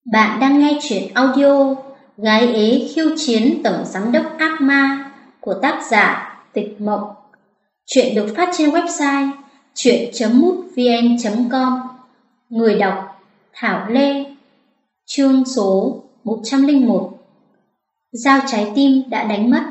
Bạn đang nghe truyện audio Gái ế khiêu chiến tổng giám đốc ác ma của tác giả Tịch Mộng. Truyện được phát trên website truyện.mútvn.com. Người đọc Thảo Lê. Chương số 101. Dao trái tim đã đánh mất.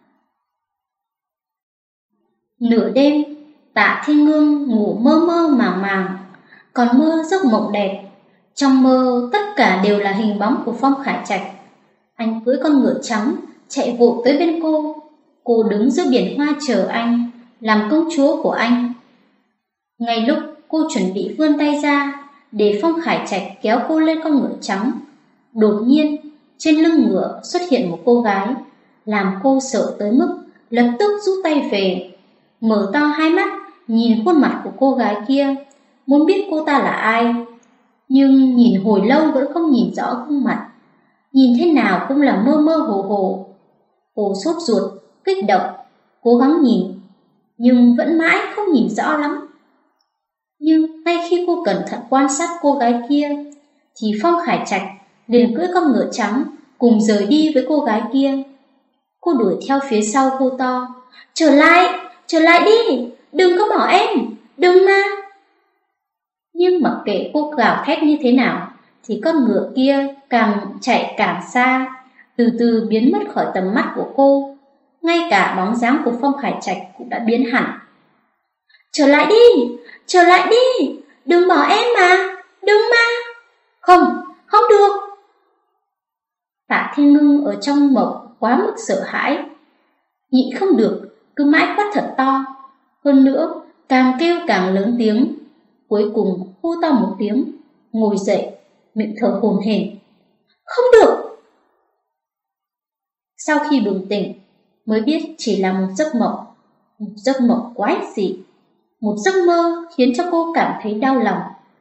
Nửa đêm, Tạ Thiên Ngưng ngủ mơ mơ màng màng, còn mơ giấc mộng đẹp. Trong mơ tất cả đều là hình bóng của Phong Khải Trạch. Anh cưỡi con ngựa trắng chạy vội tới bên cô. Cô đứng giữa biển hoa chờ anh, làm công chúa của anh. Ngay lúc cô chuẩn bị vươn tay ra để Phong Khải Trạch kéo cô lên con ngựa trắng, đột nhiên trên lưng ngựa xuất hiện một cô gái, làm cô sợ tới mức lập tức rút tay về, mở to hai mắt nhìn khuôn mặt của cô gái kia, muốn biết cô ta là ai. Nhưng nhìn hồi lâu vẫn không nhìn rõ gương mặt, nhìn thế nào cũng là mơ mơ hồ hồ. Cô sốt ruột, kích động, cố gắng nhìn, nhưng vẫn mãi không nhìn rõ lắm. Nhưng ngay khi cô cẩn thận quan sát cô gái kia, thì Phong Khải Trạch liền cưỡi con ngựa trắng cùng rời đi với cô gái kia. Cô đuổi theo phía sau hô to: trở lại đi, đừng có bỏ em, đừng mà. Nhưng mặc kệ cô gào thét như thế nào, thì con ngựa kia càng chạy càng xa, từ từ biến mất khỏi tầm mắt của cô. Ngay cả bóng dáng của Phong Khải Trạch cũng đã biến hẳn. Trở lại đi, đừng bỏ em mà, đừng mà. Không được. Tạ Thiên Ngưng ở trong mộng quá mức sợ hãi, nhịn không được, cứ mãi quát thật to. Hơn nữa, càng kêu càng lớn tiếng. Cuối cùng hô to một tiếng, ngồi dậy, miệng thở hổn hển. Không được. Sau khi bừng tỉnh, mới biết chỉ là một giấc mộng quái dị, một giấc mơ khiến cho cô cảm thấy đau lòng.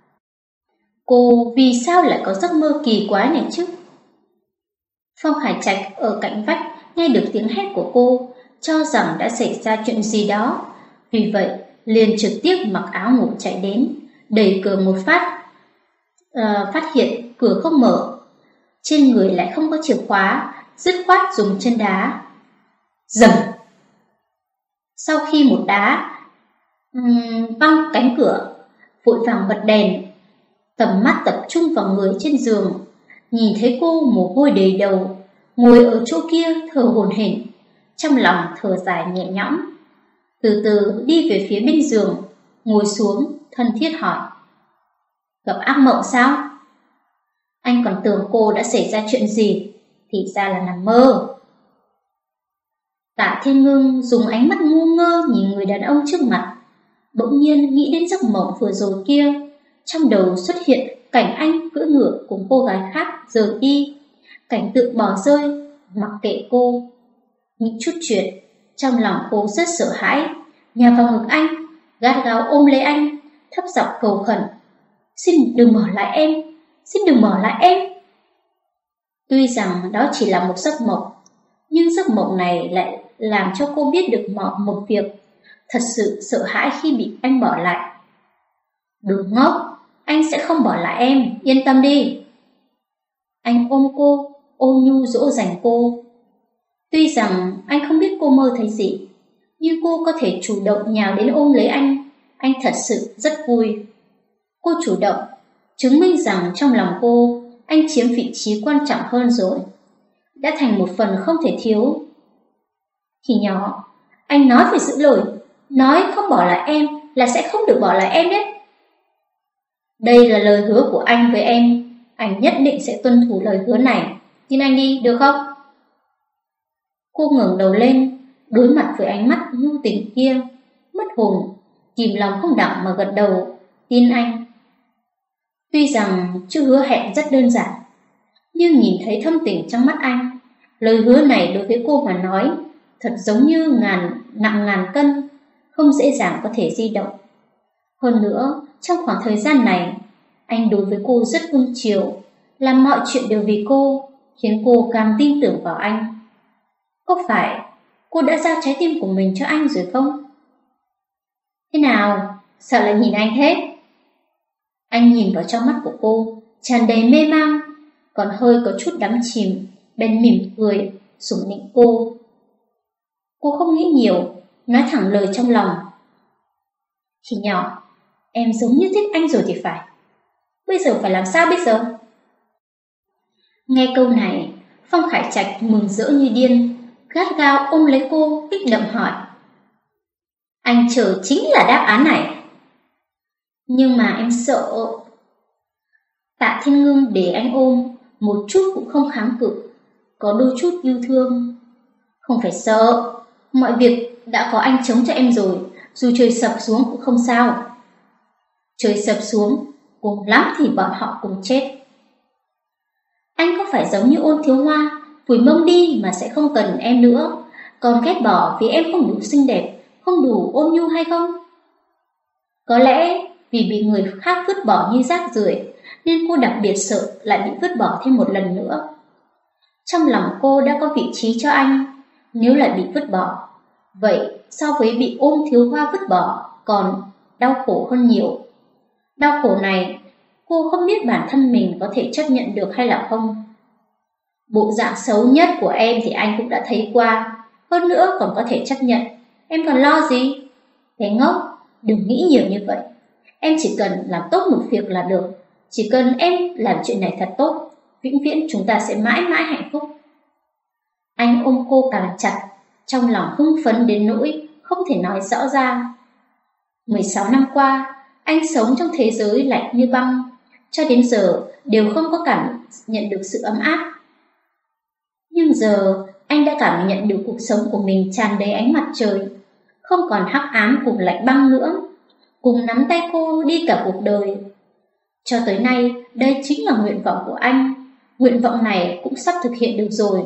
Cô vì sao lại có giấc mơ kỳ quái này chứ? Phong Hải Trạch ở cạnh vách nghe được tiếng hét của cô, cho rằng đã xảy ra chuyện gì đó, vì vậy liền trực tiếp mặc áo ngủ chạy đến, đẩy cửa một phát, phát hiện cửa không mở, trên người lại không có chìa khóa, dứt khoát dùng chân đá. Dầm! Sau khi một đá văng cánh cửa, vội vàng bật đèn, tầm mắt tập trung vào người trên giường, nhìn thấy cô mồ hôi đầy đầu, ngồi ở chỗ kia thở hổn hển, trong lòng thở dài nhẹ nhõm. Từ từ đi về phía bên giường, ngồi xuống, thân thiết hỏi: gặp ác mộng sao? Anh còn tưởng cô đã xảy ra chuyện gì, thì ra là nằm mơ. Tạ Thiên Ngưng dùng ánh mắt ngu ngơ nhìn người đàn ông trước mặt, bỗng nhiên nghĩ đến giấc mộng vừa rồi kia. Trong đầu xuất hiện cảnh anh cưỡi ngựa cùng cô gái khác rời đi, cảnh tượng bỏ rơi, mặc kệ cô. Nghĩ chút chuyện, trong lòng cô rất sợ hãi, nhào vào ngực anh, gắt gao ôm lấy anh, thấp giọng cầu khẩn: xin đừng bỏ lại em, xin đừng bỏ lại em. Tuy rằng đó chỉ là một giấc mộng, nhưng giấc mộng này lại làm cho cô biết được một việc: thật sự sợ hãi khi bị anh bỏ lại. Đồ ngốc, anh sẽ không bỏ lại em, yên tâm đi. Anh ôm cô, ôn nhu dỗ dành cô. Tuy rằng anh không biết cô mơ thấy gì, nhưng cô có thể chủ động nhào đến ôm lấy anh thật sự rất vui. Cô chủ động, chứng minh rằng trong lòng cô, anh chiếm vị trí quan trọng hơn rồi, đã thành một phần không thể thiếu. Khi nhỏ, anh nói phải giữ lời, nói không bỏ lại em là sẽ không được bỏ lại em đấy. Đây là lời hứa của anh với em, anh nhất định sẽ tuân thủ lời hứa này, tin anh đi, được không? Cô ngẩng đầu lên, đối mặt với ánh mắt nhu tình kia, mất hồn, kìm lòng không đặng mà gật đầu, tin anh. Tuy rằng chữ hứa hẹn rất đơn giản, nhưng nhìn thấy thâm tình trong mắt anh, lời hứa này đối với cô mà nói thật giống như nặng ngàn cân, không dễ dàng có thể di động. Hơn nữa, trong khoảng thời gian này, anh đối với cô rất nuông chiều, làm mọi chuyện đều vì cô, khiến cô càng tin tưởng vào anh. Có phải cô đã giao trái tim của mình cho anh rồi không? Thế nào, sợ lại nhìn anh thế? Anh nhìn vào trong mắt của cô, tràn đầy mê mang. còn hơi có chút đắm chìm, bèn mỉm cười, sủng nịnh cô. Cô không nghĩ nhiều, nói thẳng lời trong lòng. Khi nhỏ, em giống như thích anh rồi thì phải. Bây giờ phải làm sao bây giờ? Nghe câu này, Phong Khải Trạch mừng rỡ như điên, gắt gao ôm lấy cô, kích động hỏi. Anh chờ chính là đáp án này. Nhưng mà em sợ. Tạ Thiên Ngưng để anh ôm, một chút cũng không kháng cự, có đôi chút yêu thương. Không phải sợ, mọi việc đã có anh chống cho em rồi, dù trời sập xuống cũng không sao. Trời sập xuống, cùng lắm thì bọn họ cùng chết. Anh có phải giống như Ôn Thiếu Hoa, phủi mông đi mà sẽ không cần em nữa, còn ghét bỏ vì em không đủ xinh đẹp, không đủ ôn nhu hay không? Có lẽ vì bị người khác vứt bỏ như rác rưởi nên cô đặc biệt sợ lại bị vứt bỏ thêm một lần nữa. Trong lòng cô đã có vị trí cho anh, nếu lại bị vứt bỏ, vậy so với bị Ôn Thiếu Hoa vứt bỏ còn đau khổ hơn nhiều. Đau khổ này cô không biết bản thân mình có thể chấp nhận được hay là không. Bộ dạng xấu nhất của em thì anh cũng đã thấy qua, hơn nữa còn có thể chấp nhận. Em còn lo gì? Bé ngốc, đừng nghĩ nhiều như vậy. Em chỉ cần làm tốt một việc là được. Chỉ cần em làm chuyện này thật tốt, vĩnh viễn chúng ta sẽ mãi mãi hạnh phúc. Anh ôm cô càng chặt, trong lòng hưng phấn đến nỗi không thể nói rõ ra. 16 năm qua, anh sống trong thế giới lạnh như băng, cho đến giờ đều không có cảm nhận được sự ấm áp. Nhưng giờ anh đã cảm nhận được cuộc sống của mình tràn đầy ánh mặt trời, không còn hắc ám cùng lạnh băng nữa, cùng nắm tay cô đi cả cuộc đời. Cho tới nay, đây chính là nguyện vọng của anh. Nguyện vọng này cũng sắp thực hiện được rồi.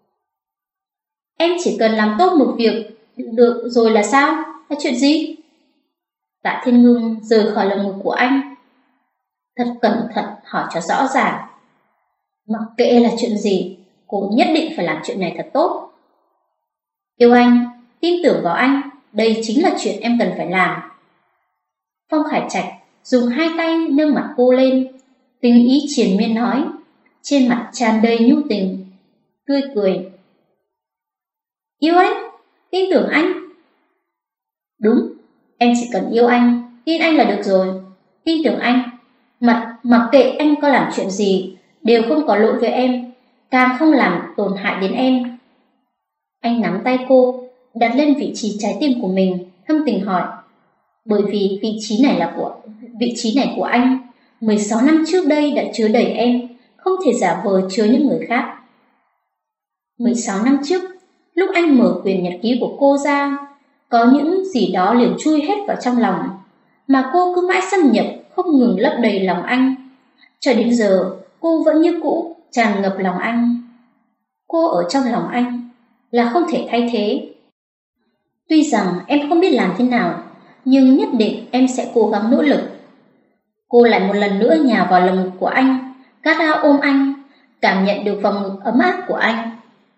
Em chỉ cần làm tốt một việc được rồi là sao? Là chuyện gì? Tạ Thiên Ngưng rời khỏi lồng ngực của anh, thật cẩn thận hỏi cho rõ ràng. Mặc kệ là chuyện gì, cô nhất định phải làm chuyện này thật tốt. Yêu anh, tin tưởng vào anh, đây chính là chuyện em cần phải làm. Phong Khải Trạch dùng hai tay nâng mặt cô lên, tình ý triền miên nói, trên mặt tràn đầy nhu tình, tươi cười. Yêu anh, tin tưởng anh. Đúng, em chỉ cần yêu anh, tin anh là được rồi. Tin tưởng anh, mặc kệ anh có làm chuyện gì, đều không có lỗi với em, càng không làm tổn hại đến em. Anh nắm tay cô, đặt lên vị trí trái tim của mình, thâm tình hỏi. Bởi vì vị trí này của anh 16 năm trước đây đã chứa đầy em, không thể giả vờ chứa những người khác. 16 năm trước, lúc anh mở quyển nhật ký của cô ra, có những gì đó liền chui hết vào trong lòng, mà cô cứ mãi xâm nhập, không ngừng lấp đầy lòng anh. Cho đến giờ, cô vẫn như cũ, tràn ngập lòng anh. Cô ở trong lòng anh là không thể thay thế. Tuy rằng em không biết làm thế nào, nhưng nhất định em sẽ cố gắng nỗ lực. Cô lại một lần nữa nhào vào lồng ngực của anh, gắt gao ôm anh, cảm nhận được vòng ngực ấm áp của anh.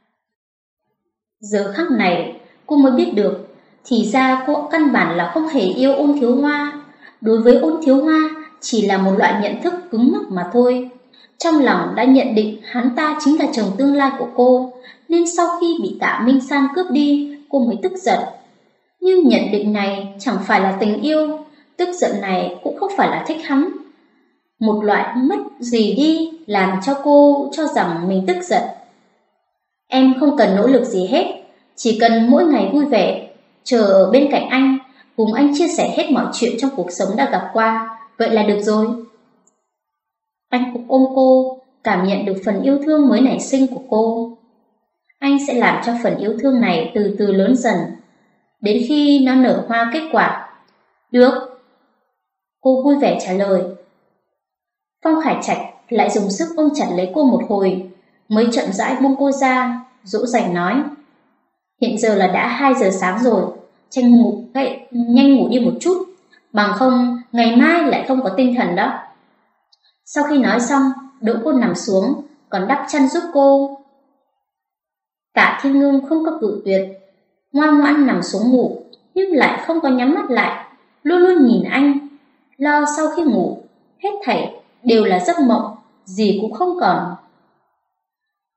Giờ khắc này, cô mới biết được, thì ra cô căn bản là không hề yêu Ôn Thiếu Hoa. Đối với Ôn Thiếu Hoa, chỉ là một loại nhận thức cứng nhắc mà thôi. Trong lòng đã nhận định hắn ta chính là chồng tương lai của cô, nên sau khi bị Tạ Minh San cướp đi, cô mới tức giận. Nhưng nhận định này chẳng phải là tình yêu, tức giận này cũng không phải là thích hắn. Một loại mất gì đi làm cho cô cho rằng mình tức giận. Em không cần nỗ lực gì hết, chỉ cần mỗi ngày vui vẻ, chờ ở bên cạnh anh, cùng anh chia sẻ hết mọi chuyện trong cuộc sống đã gặp qua, vậy là được rồi. Anh cũng ôm cô, cảm nhận được phần yêu thương mới nảy sinh của cô. Anh sẽ làm cho phần yêu thương này từ từ lớn dần, đến khi nó nở hoa kết quả. Được. Cô vui vẻ trả lời. Phong Khải Trạch lại dùng sức ôm chặt lấy cô một hồi, mới chậm rãi buông cô ra, dỗ dành nói. Hiện giờ là đã 2 giờ sáng rồi, nhanh ngủ đi một chút, bằng không ngày mai lại không có tinh thần đó. Sau khi nói xong, đỡ cô nằm xuống, còn đắp chăn giúp cô. Tạ Thiên Ngưng không có cự tuyệt, ngoan ngoãn nằm xuống ngủ, nhưng lại không có nhắm mắt lại, luôn luôn nhìn anh, lo sau khi ngủ, hết thảy đều là giấc mộng, gì cũng không còn,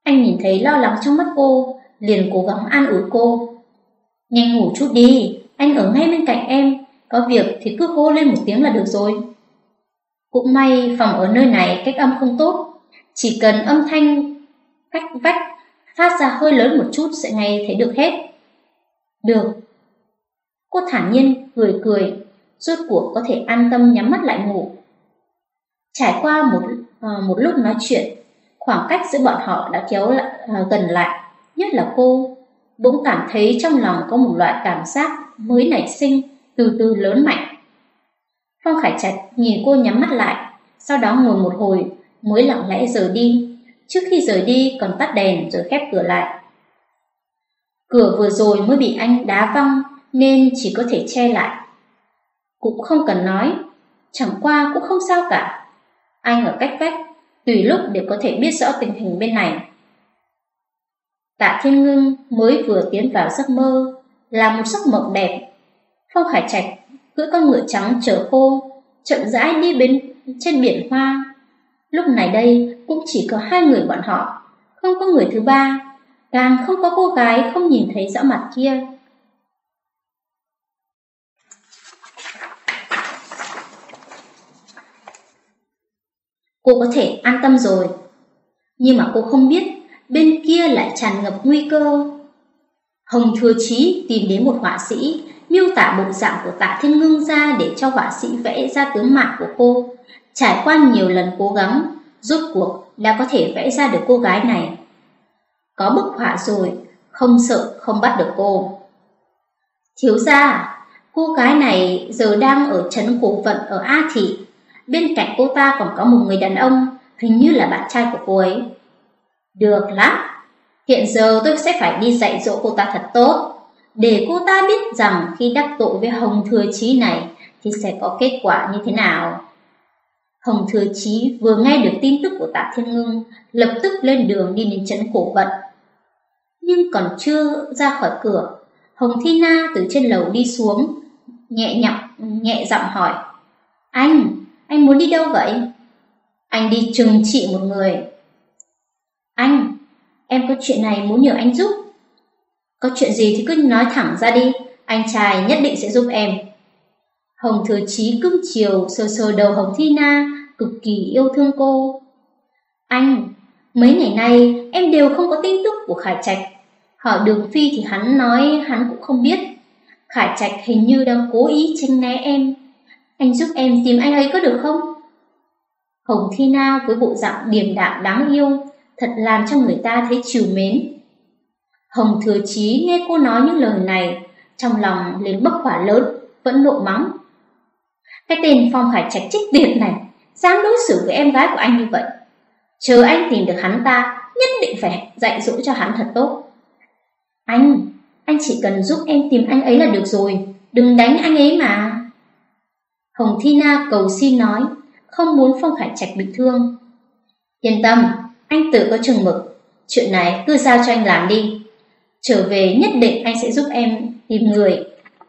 Anh nhìn thấy lo lắng trong mắt cô, liền cố gắng an ủi cô. Nhanh ngủ chút đi, anh ở ngay bên cạnh em, có việc thì cứ hô lên một tiếng là được rồi. Cũng may phòng ở nơi này cách âm không tốt, chỉ cần âm thanh cách vách phát ra hơi lớn một chút sẽ nghe thấy được hết. Được. Cô thản nhiên cười cười, rốt cuộc có thể an tâm nhắm mắt lại ngủ. Trải qua một lúc nói chuyện, khoảng cách giữa bọn họ đã gần lại, nhất là cô bỗng cảm thấy trong lòng có một loại cảm giác mới nảy sinh, từ từ lớn mạnh. Phong Khải Trạch nhìn cô nhắm mắt lại, sau đó ngồi một hồi mới lặng lẽ rời đi. Trước khi rời đi còn tắt đèn rồi khép cửa lại. Cửa vừa rồi mới bị anh đá văng nên chỉ có thể che lại. Cũng không cần nói, chẳng qua cũng không sao cả. Anh ở cách vách, tùy lúc đều có thể biết rõ tình hình bên này. Tạ Thiên Ngưng mới vừa tiến vào giấc mơ, là một giấc mộng đẹp. Phong Khải Trạch cưỡi con ngựa trắng chở cô, chậm rãi đi trên biển hoa. Lúc này đây cũng chỉ có hai người bọn họ, không có người thứ ba, càng không có cô gái không nhìn thấy rõ mặt kia. Cô có thể an tâm rồi, nhưng mà cô không biết bên kia lại tràn ngập nguy cơ. Hồng Thừa Chí tìm đến một họa sĩ, miêu tả bộ dạng của Tạ Thiên Ngưng ra để cho họa sĩ vẽ ra tướng mạo của cô. Trải qua nhiều lần cố gắng, rốt cuộc đã có thể vẽ ra được cô gái này. Có bức họa rồi, không sợ không bắt được cô. Thiếu gia, cô gái này giờ đang ở trấn Cổ Vận ở A Thị. Bên cạnh cô ta còn có một người đàn ông, hình như là bạn trai của cô ấy. Được lắm, hiện giờ tôi sẽ phải đi dạy dỗ cô ta thật tốt, để cô ta biết rằng khi đắc tội với Hồng Thừa Chí này thì sẽ có kết quả như thế nào. Hồng Thừa Chí vừa nghe được tin tức của Tạ Thiên Ngưng, lập tức lên đường đi đến trấn Cổ Vận. Nhưng còn chưa ra khỏi cửa, Hồng Thi Na từ trên lầu đi xuống, nhẹ giọng hỏi: Anh muốn đi đâu vậy? Anh đi trừng trị một người. Anh, em có chuyện này muốn nhờ anh giúp. Có chuyện gì thì cứ nói thẳng ra đi, anh trai nhất định sẽ giúp em. Hồng Thừa Chí cưng chiều sờ sờ đầu Hồng Thi Na, cực kỳ yêu thương cô. Anh, mấy ngày nay em đều không có tin tức của Khải Trạch. Hỏi Đường Phi thì hắn nói hắn cũng không biết. Khải Trạch hình như đang cố ý tránh né em. Anh giúp em tìm anh ấy có được không? Hồng Thi Na với bộ dạng điềm đạm đáng yêu, thật làm cho người ta thấy trìu mến. Hồng Thừa Chí nghe cô nói những lời này, trong lòng liền bốc hỏa lớn, vẫn nộ mắng. Cái tên Phong Khải Trạch chết tiệt này, dám đối xử với em gái của anh như vậy. Chờ anh tìm được hắn ta, nhất định phải dạy dỗ cho hắn thật tốt. Anh chỉ cần giúp em tìm anh ấy là được rồi, đừng đánh anh ấy mà. Hồng Thi Na cầu xin nói, không muốn Phong Khải Trạch bị thương. Yên tâm, anh tự có chừng mực, chuyện này cứ giao cho anh làm đi. Trở về nhất định anh sẽ giúp em tìm người.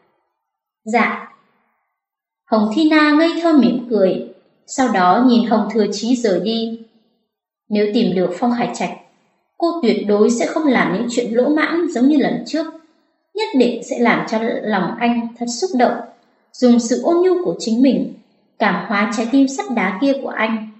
Dạ. Hồng Thi Na ngây thơ mỉm cười, sau đó nhìn Hồng Thừa Chí rời đi. Nếu tìm được Phong Khải Trạch, cô tuyệt đối sẽ không làm những chuyện lỗ mãng giống như lần trước. Nhất định sẽ làm cho lòng anh thật xúc động, dùng sự ôn nhu của chính mình cảm hóa trái tim sắt đá kia của anh.